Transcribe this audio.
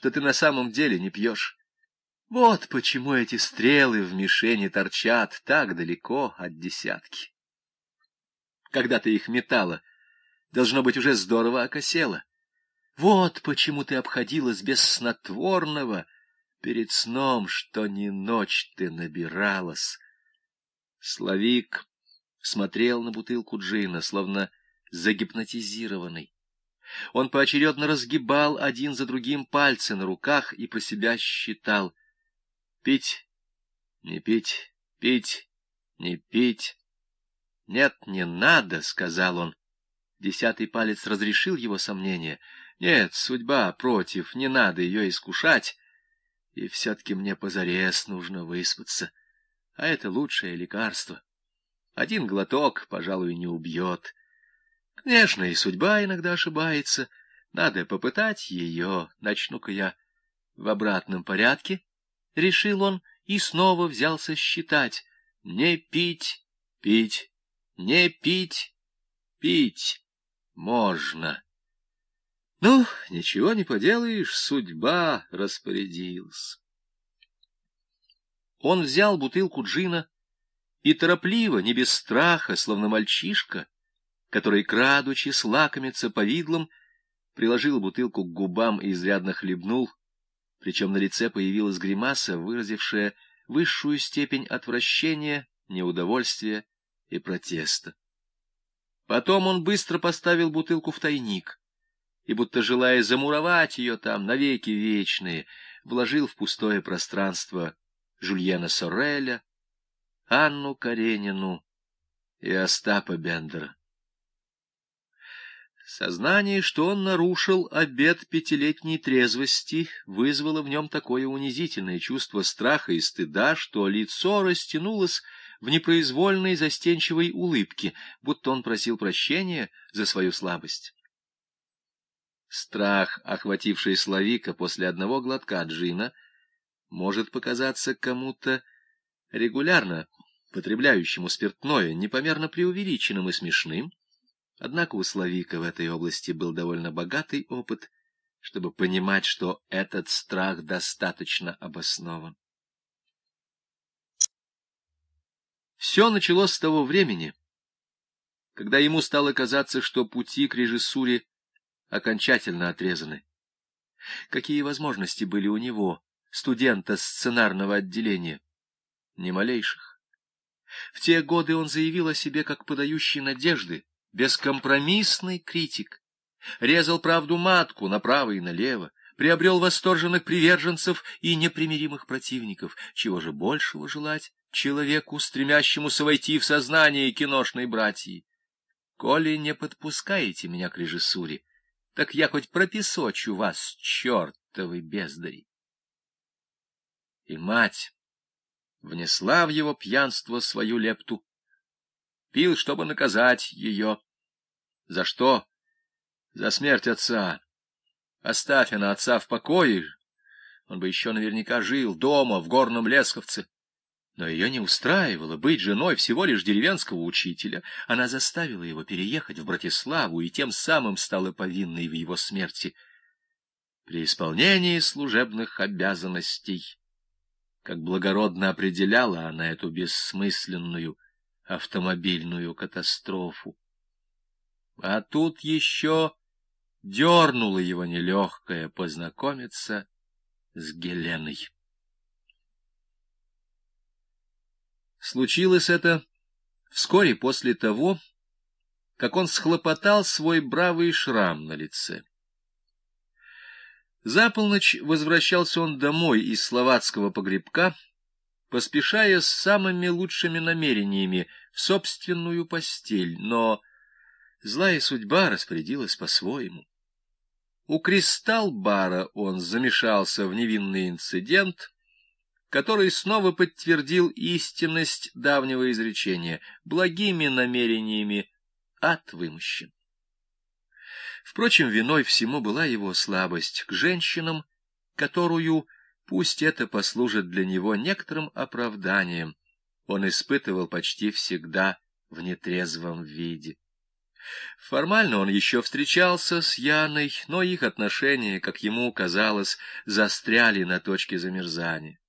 что ты на самом деле не пьешь. Вот почему эти стрелы в мишени торчат так далеко от десятки. Когда ты их метала, должно быть, уже здорово окосела. Вот почему ты обходилась без снотворного перед сном, что ни ночь ты набиралась. Славик смотрел на бутылку джина, словно загипнотизированный. Он поочередно разгибал один за другим пальцы на руках и про себя считал: пить, не пить, пить, не пить. «Нет, не надо», — сказал он. 10-й палец разрешил его сомнения. «Нет, судьба против, не надо ее искушать. И все-таки мне позарез нужно выспаться. А это лучшее лекарство. Один глоток, пожалуй, не убьет. Конечно, и судьба иногда ошибается. Надо попытать ее. Начну-ка я в обратном порядке», — решил он и снова взялся считать. «Не пить, пить, не пить, пить. Можно». Ну, ничего не поделаешь, судьба распорядилась. Он взял бутылку джина и торопливо, не без страха, словно мальчишка, который, крадучись, лакомится повидлом, приложил бутылку к губам и изрядно хлебнул, причем на лице появилась гримаса, выразившая высшую степень отвращения, неудовольствия и протеста. Потом он быстро поставил бутылку в тайник и, будто желая замуровать ее там навеки вечные, вложил в пустое пространство Жюльена Сорреля, Анну Каренину и Остапа Бендера. Сознание, что он нарушил обет 5-летней трезвости, вызвало в нем такое унизительное чувство страха и стыда, что лицо растянулось в непроизвольной застенчивой улыбке, будто он просил прощения за свою слабость. Страх, охвативший Славика после одного глотка джина, может показаться кому-то регулярно потребляющему спиртное непомерно преувеличенным и смешным, однако у Славика в этой области был довольно богатый опыт, чтобы понимать, что этот страх достаточно обоснован. Все началось с того времени, когда ему стало казаться, что пути к режиссуре окончательно отрезаны. Какие возможности были у него, студента сценарного отделения? Ни малейших. В те годы он заявил о себе как подающий надежды, бескомпромиссный критик, резал правду матку направо и налево, приобрел восторженных приверженцев и непримиримых противников. Чего же большего желать человеку, стремящемуся войти в сознание киношной братьи? Коли не подпускаете меня к режиссуре, так я хоть пропесочу вас, чертовы бездари. И мать внесла в его пьянство свою лепту. Пил, чтобы наказать ее. За что? За смерть отца. Оставь она отца в покое, он бы еще наверняка жил дома, в Горном Лесковце. Но ее не устраивало быть женой всего лишь деревенского учителя. Она заставила его переехать в Братиславу и тем самым стала повинной в его смерти. При исполнении служебных обязанностей, как благородно определяла она эту бессмысленную автомобильную катастрофу. А тут еще дернуло его нелегкое познакомиться с Геленой. Случилось это вскоре после того, как он схлопотал свой бравый шрам на лице. За полночь возвращался он домой из словацкого погребка, поспешая с самыми лучшими намерениями в собственную постель, но злая судьба распорядилась по-своему. У Кристалл-бара он замешался в невинный инцидент, который снова подтвердил истинность давнего изречения: благими намерениями ад вымощен. Впрочем, виной всему была его слабость к женщинам, которую, пусть это послужит для него некоторым оправданием, он испытывал почти всегда в нетрезвом виде. Формально он еще встречался с Яной, но их отношения, как ему казалось, застряли на точке замерзания.